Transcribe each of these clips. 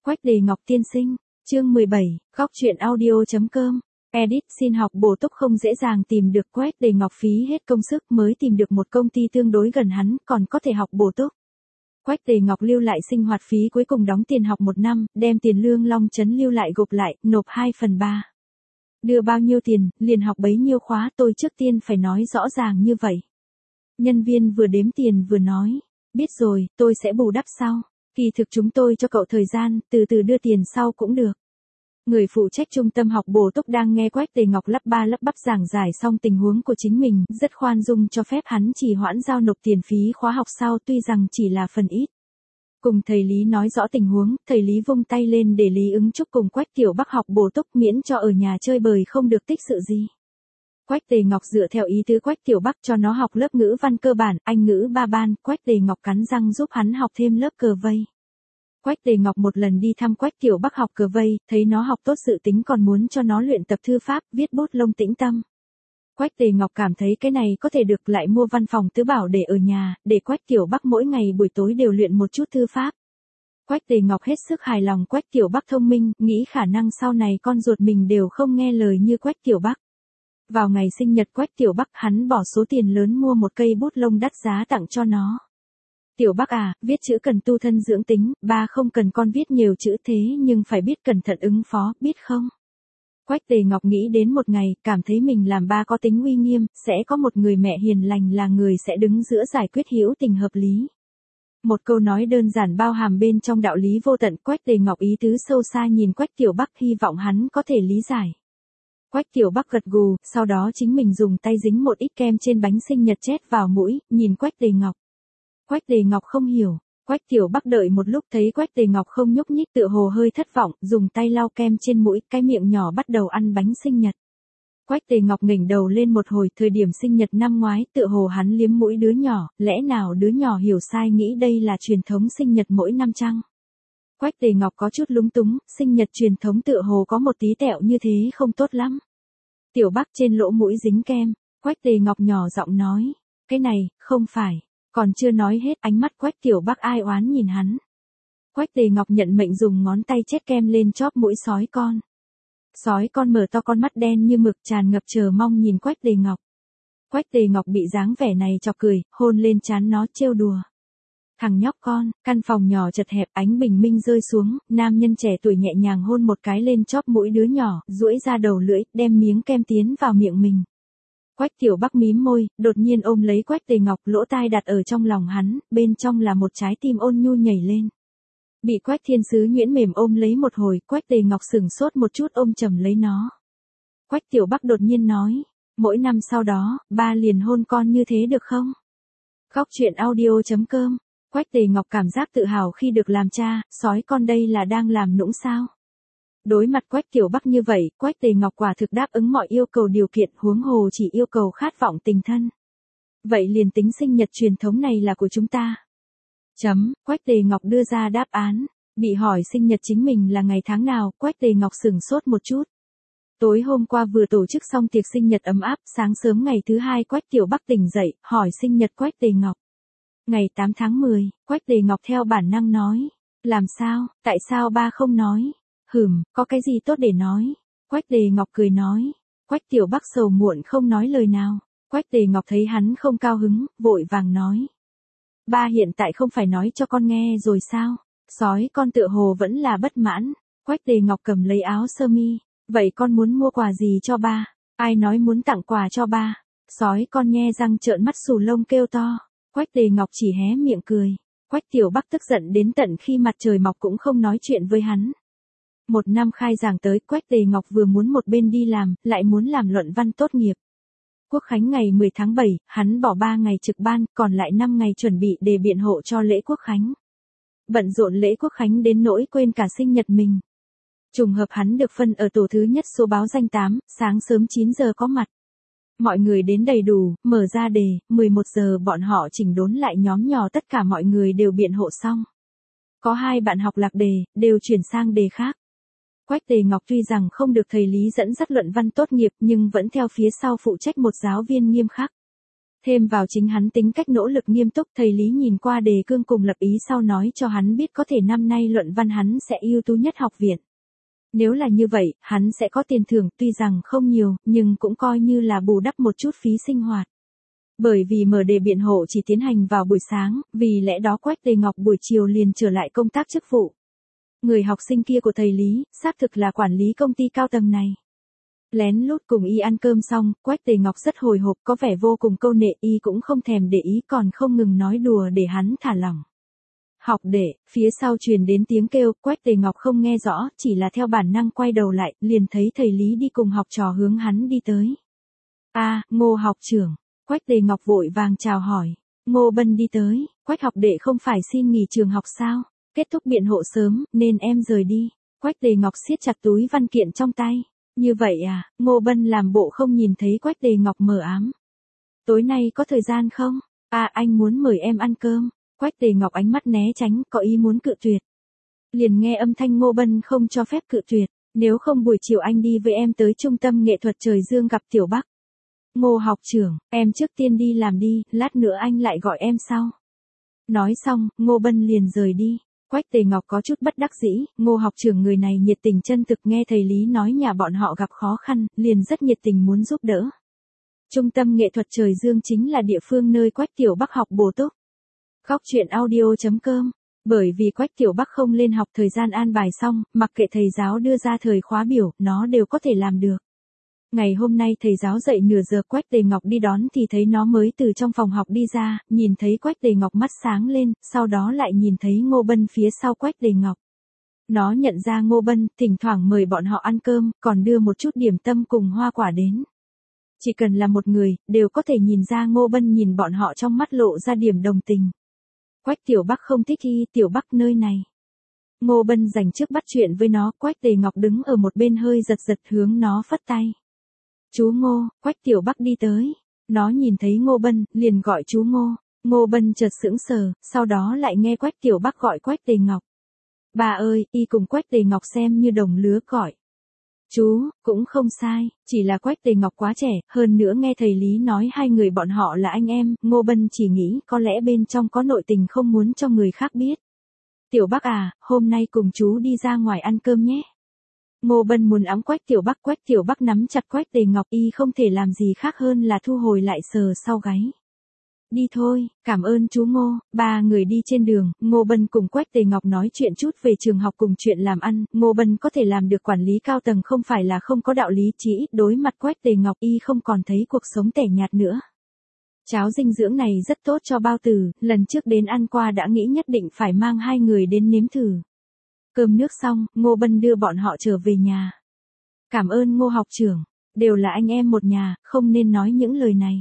Quách Đề Ngọc tiên sinh, chương 17, góc truyện audio.com. Edit xin học bổ túc không dễ dàng tìm được. Quách Đề Ngọc phí hết công sức mới tìm được một công ty tương đối gần hắn, còn có thể học bổ túc. Quách Đề Ngọc lưu lại sinh hoạt phí cuối cùng đóng tiền học 1 năm, đem tiền lương Long Trấn lưu lại gộp lại, nộp 2/3. Đưa bao nhiêu tiền, liền học bấy nhiêu khóa, tôi trước tiên phải nói rõ ràng như vậy. Nhân viên vừa đếm tiền vừa nói, biết rồi, tôi sẽ bù đắp sau. Kỳ thực chúng tôi cho cậu thời gian, từ từ đưa tiền sau cũng được. Người phụ trách trung tâm học bổ túc đang nghe Quách Đề Ngọc lắp ba lắp bắp giảng giải xong tình huống của chính mình, rất khoan dung cho phép hắn trì hoãn giao nộp tiền phí khóa học sau, tuy rằng chỉ là phần ít. Cùng thầy Lý nói rõ tình huống, thầy Lý vung tay lên để Lý ứng chúc cùng Quách Tiểu Bắc học bổ túc miễn cho ở nhà chơi bời không được tích sự gì. Quách Đề Ngọc dựa theo ý tứ Quách Tiểu Bắc cho nó học lớp ngữ văn cơ bản, Anh ngữ 3 ban, Quách Đề Ngọc cắn răng giúp hắn học thêm lớp cờ vây. Quách Đề Ngọc một lần đi thăm Quách Tiểu Bắc học cờ vây, thấy nó học tốt dự tính còn muốn cho nó luyện tập thư pháp, viết bút lông tĩnh tâm. Quách Đề Ngọc cảm thấy cái này có thể được, lại mua văn phòng tứ bảo để ở nhà, để Quách Tiểu Bắc mỗi ngày buổi tối đều luyện một chút thư pháp. Quách Đề Ngọc hết sức hài lòng Quách Tiểu Bắc thông minh, nghĩ khả năng sau này con ruột mình đều không nghe lời như Quách Tiểu Bắc. Vào ngày sinh nhật Quách Tiểu Bắc, hắn bỏ số tiền lớn mua một cây bút lông đắt giá tặng cho nó. Tiểu Bắc à, viết chữ cần tu thân dưỡng tính, ba không cần con viết nhiều chữ thế nhưng phải biết cẩn thận ứng phó, biết không? Quách Đề Ngọc nghĩ đến một ngày, cảm thấy mình làm ba có tính uy nghiêm, sẽ có một người mẹ hiền lành là người sẽ đứng giữa giải quyết hữu tình hợp lý. Một câu nói đơn giản bao hàm bên trong đạo lý vô tận. Quách Đề Ngọc ý tứ sâu xa nhìn Quách Tiểu Bắc, hy vọng hắn có thể lý giải. Quách Tiểu Bắc gật gù, sau đó chính mình dùng tay dính một ít kem trên bánh sinh nhật chét vào mũi, nhìn Quách Đề Ngọc. Quách Đề Ngọc không hiểu. Quách Tiểu Bắc đợi một lúc thấy Quách Đề Ngọc không nhúc nhích tựa hồ hơi thất vọng, dùng tay lau kem trên mũi, cái miệng nhỏ bắt đầu ăn bánh sinh nhật. Quách Đề Ngọc ngẩng đầu lên một hồi, thời điểm sinh nhật năm ngoái tựa hồ hắn liếm mũi đứa nhỏ, lẽ nào đứa nhỏ hiểu sai nghĩ đây là truyền thống sinh nhật mỗi năm chăng? Quách Đề Ngọc có chút lúng túng, sinh nhật truyền thống tựa hồ có một tí tẹo như thế không tốt lắm. Tiểu Bắc trên lỗ mũi dính kem, Quách Đề Ngọc nhỏ giọng nói, cái này, không phải. Còn chưa nói hết, ánh mắt Quách Tiểu Bắc ai oán nhìn hắn. Quách Đề Ngọc nhận mệnh dùng ngón tay chét kem lên chóp mũi sói con. Sói con mở to con mắt đen như mực tràn ngập chờ mong nhìn Quách Đề Ngọc. Quách Đề Ngọc bị dáng vẻ này chọc cười, hôn lên trán nó trêu đùa. Thằng nhóc con, căn phòng nhỏ chật hẹp, ánh bình minh rơi xuống, nam nhân trẻ tuổi nhẹ nhàng hôn một cái lên chóp mũi đứa nhỏ, duỗi ra đầu lưỡi, đem miếng kem tiến vào miệng mình. Quách Tiểu Bắc mím môi, đột nhiên ôm lấy Quách Đề Ngọc, lỗ tai đặt ở trong lòng hắn, bên trong là một trái tim ôn nhu nhảy lên. Bị Quách Thiên Sứ nhuyễn mềm ôm lấy một hồi, Quách Đề Ngọc sửng sốt một chút ôm chầm lấy nó. Quách Tiểu Bắc đột nhiên nói, mỗi năm sau đó, ba liền hôn con như thế được không? Góc truyện audio.com. Quách Đề Ngọc cảm giác tự hào khi được làm cha, sói con đây là đang làm nũng sao? Đối mặt Quách Tiểu Bắc như vậy, Quách Đề Ngọc quả thực đáp ứng mọi yêu cầu điều kiện, huống hồ chỉ yêu cầu khát vọng tình thân. Vậy liền tính sinh nhật truyền thống này là của chúng ta. Quách Đề Ngọc đưa ra đáp án. Bị hỏi sinh nhật chính mình là ngày tháng nào, Quách Đề Ngọc sửng sốt một chút. Tối hôm qua vừa tổ chức xong tiệc sinh nhật ấm áp, sáng sớm ngày thứ hai Quách Tiểu Bắc tỉnh dậy, hỏi sinh nhật Quách Đề Ngọc. Ngày 8 tháng 10, Quách Đề Ngọc theo bản năng nói. Làm sao, tại sao ba không nói? Có cái gì tốt để nói? Quách Đề Ngọc cười nói. Quách Tiểu Bắc sầu muộn không nói lời nào. Quách Đề Ngọc thấy hắn không cao hứng, vội vàng nói. Ba hiện tại không phải nói cho con nghe rồi sao? Sói con tựa hồ vẫn là bất mãn. Quách Đề Ngọc cầm lấy áo sơ mi. Vậy con muốn mua quà gì cho ba? Ai nói muốn tặng quà cho ba? Sói con nhe răng trợn mắt xù lông kêu to. Quách Đề Ngọc chỉ hé miệng cười. Quách Tiểu Bắc tức giận đến tận khi mặt trời mọc cũng không nói chuyện với hắn. Một năm khai giảng tới, Quách Đề Ngọc vừa muốn một bên đi làm, lại muốn làm luận văn tốt nghiệp. Quốc khánh ngày 10 tháng 7, hắn bỏ 3 ngày trực ban, còn lại 5 ngày chuẩn bị để biện hộ cho lễ Quốc khánh. Bận rộn lễ Quốc khánh đến nỗi quên cả sinh nhật mình. Trùng hợp hắn được phân ở tổ thứ nhất số báo danh 8, sáng sớm 9 giờ có mặt. Mọi người đến đầy đủ, mở ra đề, 11 giờ bọn họ chỉnh đốn lại nhóm nhỏ, tất cả mọi người đều biện hộ xong. Có 2 bạn học lạc đề, đều chuyển sang đề khác. Quách Đề Ngọc tuy rằng không được thầy Lý dẫn dắt luận văn tốt nghiệp nhưng vẫn theo phía sau phụ trách một giáo viên nghiêm khắc. Thêm vào chính hắn tính cách nỗ lực nghiêm túc, thầy Lý nhìn qua đề cương cùng lập ý sau nói cho hắn biết có thể năm nay luận văn hắn sẽ ưu tú nhất học viện. Nếu là như vậy, hắn sẽ có tiền thưởng, tuy rằng không nhiều, nhưng cũng coi như là bù đắp một chút phí sinh hoạt. Bởi vì mở đề biện hộ chỉ tiến hành vào buổi sáng, vì lẽ đó Quách Tề Ngọc buổi chiều liền trở lại công tác chức vụ. Người học sinh kia của thầy Lý, xác thực là quản lý công ty cao tầng này. Lén lút cùng y ăn cơm xong, Quách Tề Ngọc rất hồi hộp, có vẻ vô cùng câu nệ, y cũng không thèm để ý, còn không ngừng nói đùa để hắn thả lỏng. Học đệ, phía sau truyền đến tiếng kêu, Quách Tề Ngọc không nghe rõ, chỉ là theo bản năng quay đầu lại, liền thấy thầy Lý đi cùng học trò hướng hắn đi tới. Ngô học trưởng. Quách Tề Ngọc vội vàng chào hỏi. Ngô Bân đi tới, Quách học đệ không phải xin nghỉ trường học sao? Kết thúc biện hộ sớm, nên em rời đi. Quách Tề Ngọc siết chặt túi văn kiện trong tay. Như vậy à? Ngô Bân làm bộ không nhìn thấy Quách Tề Ngọc mờ ám. Tối nay có thời gian không? Anh muốn mời em ăn cơm. Quách Tề Ngọc ánh mắt né tránh, có ý muốn cự tuyệt. Liền nghe âm thanh Ngô Bân không cho phép cự tuyệt. Nếu không buổi chiều anh đi với em tới trung tâm nghệ thuật Trời Dương gặp Tiểu Bắc. Ngô học trưởng, em trước tiên đi làm đi, lát nữa anh lại gọi em sau. Nói xong, Ngô Bân liền rời đi. Quách Tề Ngọc có chút bất đắc dĩ, Ngô học trưởng người này nhiệt tình chân thực, nghe thầy Lý nói nhà bọn họ gặp khó khăn, liền rất nhiệt tình muốn giúp đỡ. Trung tâm nghệ thuật Trời Dương chính là địa phương nơi Quách Tiểu Bắc học bổ túc. Khóc chuyện audio.com. Bởi vì Quách Tiểu Bắc không lên học, thời gian an bài xong, mặc kệ thầy giáo đưa ra thời khóa biểu, nó đều có thể làm được. Ngày hôm nay thầy giáo dậy nửa giờ, Quách Tề Ngọc đi đón thì thấy nó mới từ trong phòng học đi ra, nhìn thấy Quách Tề Ngọc mắt sáng lên, sau đó lại nhìn thấy Ngô Bân phía sau Quách Tề Ngọc. Nó nhận ra Ngô Bân, thỉnh thoảng mời bọn họ ăn cơm, còn đưa một chút điểm tâm cùng hoa quả đến. Chỉ cần là một người, đều có thể nhìn ra Ngô Bân nhìn bọn họ trong mắt lộ ra điểm đồng tình. Quách Tiểu Bắc không thích Tiểu Bắc nơi này. Ngô Bân dành trước bắt chuyện với nó, Quách Tề Ngọc đứng ở một bên hơi giật giật hướng nó phất tay. Chú Ngô. Quách Tiểu Bắc đi tới. Nó nhìn thấy Ngô Bân, liền gọi chú Ngô. Ngô Bân chợt sững sờ, sau đó lại nghe Quách Tiểu Bắc gọi Quách Tề Ngọc. Bà ơi, y cùng Quách Tề Ngọc xem như đồng lứa gọi. Chú, cũng không sai, chỉ là Quách Tề Ngọc quá trẻ, hơn nữa nghe thầy Lý nói hai người bọn họ là anh em, Ngô Bân chỉ nghĩ có lẽ bên trong có nội tình không muốn cho người khác biết. Tiểu Bắc à, hôm nay cùng chú đi ra ngoài ăn cơm nhé. Ngô Bân muốn ẵm Quách Tiểu Bắc nắm chặt Quách Tề Ngọc, y không thể làm gì khác hơn là thu hồi lại sờ sau gáy. Đi thôi, cảm ơn chú Ngô. Ba người đi trên đường, Ngô Bân cùng Quách Tề Ngọc nói chuyện chút về trường học cùng chuyện làm ăn. Ngô Bân có thể làm được quản lý cao tầng không phải là không có đạo lý, chỉ ít đối mặt Quách Tề Ngọc y không còn thấy cuộc sống tẻ nhạt nữa. Cháo dinh dưỡng này rất tốt cho bao tử, lần trước đến ăn qua đã nghĩ nhất định phải mang hai người đến nếm thử. Cơm nước xong, Ngô Bân đưa bọn họ trở về nhà. Cảm ơn Ngô học trưởng, đều là anh em một nhà, không nên nói những lời này.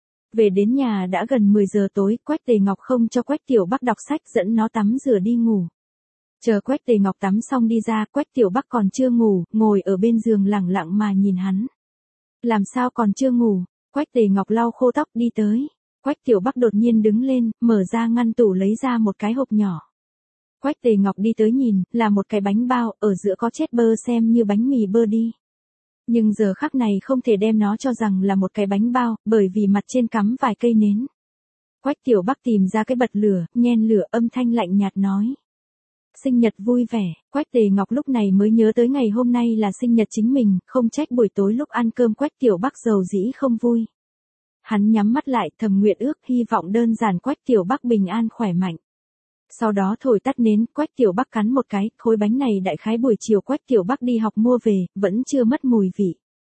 Về đến nhà đã gần 10 giờ tối, Quách Tề Ngọc không cho Quách Tiểu Bắc đọc sách, dẫn nó tắm rửa đi ngủ. Chờ Quách Tề Ngọc tắm xong đi ra, Quách Tiểu Bắc còn chưa ngủ, ngồi ở bên giường lẳng lặng mà nhìn hắn. Làm sao còn chưa ngủ? Quách Tề Ngọc lau khô tóc đi tới. Quách Tiểu Bắc đột nhiên đứng lên, mở ra ngăn tủ lấy ra một cái hộp nhỏ. Quách Tề Ngọc đi tới nhìn, là một cái bánh bao, ở giữa có chét bơ xem như bánh mì bơ đi. Nhưng giờ khắc này không thể đem nó cho rằng là một cái bánh bao, bởi vì mặt trên cắm vài cây nến. Quách Tiểu Bắc tìm ra cái bật lửa, nhen lửa, âm thanh lạnh nhạt nói. Sinh nhật vui vẻ. Quách Tề Ngọc lúc này mới nhớ tới ngày hôm nay là sinh nhật chính mình, không trách buổi tối lúc ăn cơm Quách Tiểu Bắc dầu dĩ không vui. Hắn nhắm mắt lại, thầm nguyện ước, hy vọng đơn giản Quách Tiểu Bắc bình an khỏe mạnh. Sau đó thổi tắt nến, Quách Tiểu Bắc cắn một cái, khối bánh này đại khái buổi chiều Quách Tiểu Bắc đi học mua về, vẫn chưa mất mùi vị.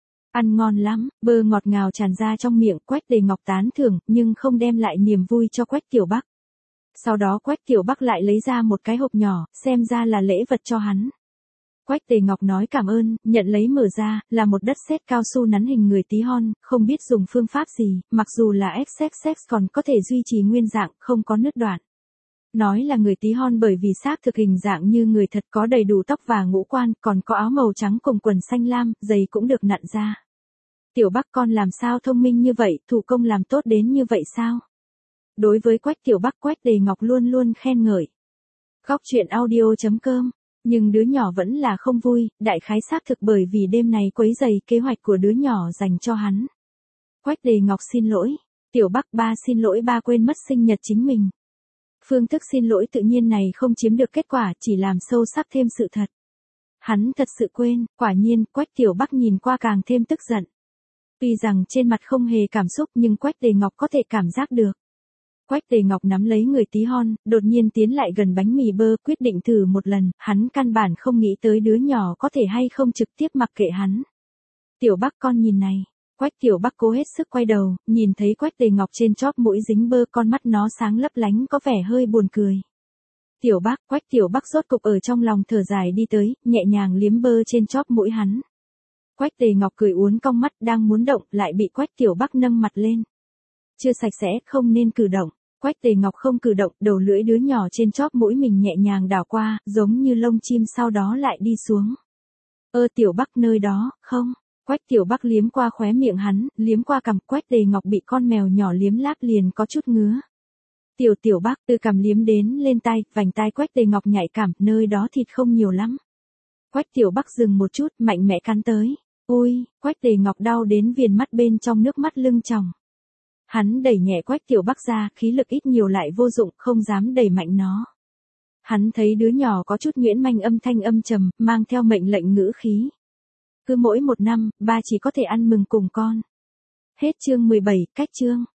Ăn ngon lắm, bơ ngọt ngào tràn ra trong miệng, Quách Tề Ngọc tán thưởng, nhưng không đem lại niềm vui cho Quách Tiểu Bắc. Sau đó Quách Tiểu Bắc lại lấy ra một cái hộp nhỏ, xem ra là lễ vật cho hắn. Quách Tề Ngọc nói cảm ơn, nhận lấy mở ra, là một đất sét cao su nắn hình người tí hon, không biết dùng phương pháp gì, mặc dù là XXX còn có thể duy trì nguyên dạng, không có nứt đoạn. Nói là người tí hon bởi vì xác thực hình dạng như người thật, có đầy đủ tóc và ngũ quan, còn có áo màu trắng cùng quần xanh lam, giày cũng được nặn ra. Tiểu Bắc con làm sao thông minh như vậy, thủ công làm tốt đến như vậy sao? Đối với Quách Tiểu Bắc, Quách Tề Ngọc luôn luôn khen ngợi. Khóc chuyện audio.com. Nhưng đứa nhỏ vẫn là không vui, đại khái xác thực bởi vì đêm này quấy rầy kế hoạch của đứa nhỏ dành cho hắn. Quách Tề Ngọc xin lỗi. Tiểu Bắc ba xin lỗi ba quên mất sinh nhật chính mình. Phương thức xin lỗi tự nhiên này không chiếm được kết quả, chỉ làm sâu sắc thêm sự thật. Hắn thật sự quên, quả nhiên, Quách Tiểu Bắc nhìn qua càng thêm tức giận. Tuy rằng trên mặt không hề cảm xúc nhưng Quách Tề Ngọc có thể cảm giác được. Quách Tề Ngọc nắm lấy người tí hon, đột nhiên tiến lại gần bánh mì bơ, quyết định thử một lần, hắn căn bản không nghĩ tới đứa nhỏ có thể hay không trực tiếp mặc kệ hắn. Tiểu Bắc con nhìn này. Quách Tiểu Bắc cố hết sức quay đầu, nhìn thấy Quách Tề Ngọc trên chóp mũi dính bơ, con mắt nó sáng lấp lánh có vẻ hơi buồn cười. Tiểu Bắc, Quách Tiểu Bắc rốt cục ở trong lòng thở dài đi tới, nhẹ nhàng liếm bơ trên chóp mũi hắn. Quách Tề Ngọc cười uốn cong mắt đang muốn động lại bị Quách Tiểu Bắc nâng mặt lên. Chưa sạch sẽ, không nên cử động. Quách Tề Ngọc không cử động, đầu lưỡi đứa nhỏ trên chóp mũi mình nhẹ nhàng đảo qua, giống như lông chim sau đó lại đi xuống. Tiểu Bắc nơi đó, không. Quách Tiểu Bắc liếm qua khóe miệng hắn, liếm qua cằm. Quách Tề Ngọc bị con mèo nhỏ liếm láp liền có chút ngứa. Tiểu Bắc từ cằm liếm đến lên tai, vành tai Quách Tề Ngọc nhạy cảm, nơi đó thịt không nhiều lắm. Quách Tiểu Bắc dừng một chút, mạnh mẽ cắn tới. Ui, Quách Tề Ngọc đau đến viền mắt bên trong nước mắt lưng tròng. Hắn đẩy nhẹ Quách Tiểu Bắc ra, khí lực ít nhiều lại vô dụng, không dám đẩy mạnh nó. Hắn thấy đứa nhỏ có chút nhuyễn manh, âm thanh âm trầm, mang theo mệnh lệnh ngữ khí. Cứ mỗi một năm, ba chỉ có thể ăn mừng cùng con. Hết chương 17, cách chương.